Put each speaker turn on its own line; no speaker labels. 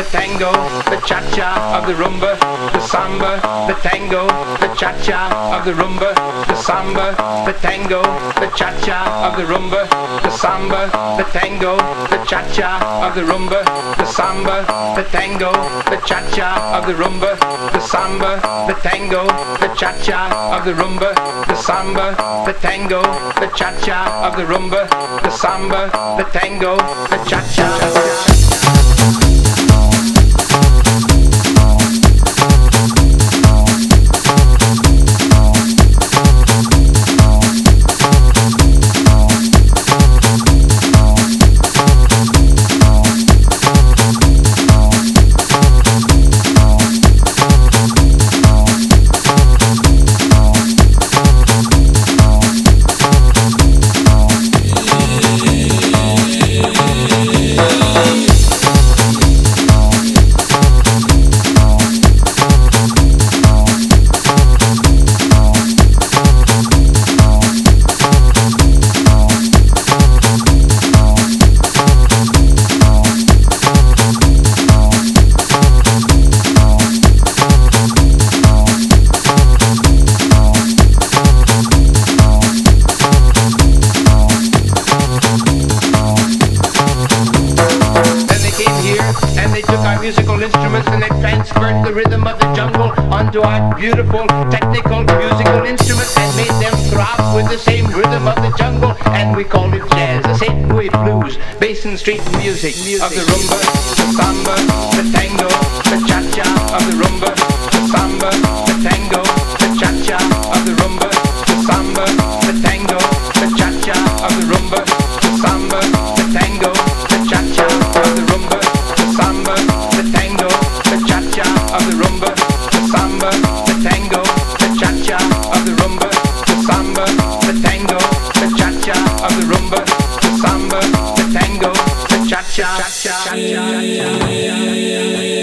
tango, the cha-cha of the rumba, the samba, the tango, the cha-cha of the rumba, the samba, the tango, the cha-cha of the rumba, the samba, the tango, the cha-cha of the rumba, the samba, the tango, the cha-cha of the rumba, the samba, the tango, the cha-cha of the rumba, the samba, the tango, the cha-cha of the rumba, the samba, the tango, the cha-cha. And they took our musical instruments and they transferred the rhythm of the jungle onto our beautiful technical musical instruments and made them throb with the same rhythm of the jungle, and we called it jazz, the St. Louis blues, Basin Street music of the rumba, the samba, the tango, the cha-cha of the rumba, the samba, the tango, the cha-cha of the rumba, the samba, the tango, the cha-cha of the rumba, the samba, the tango, the cha-cha of the rumba, the samba, the tango, the cha-cha of the rumba, the samba, the tango, the cha-cha of the rumba, the samba, the tango, the cha-cha of the rumba, the samba, the tango, the cha-cha.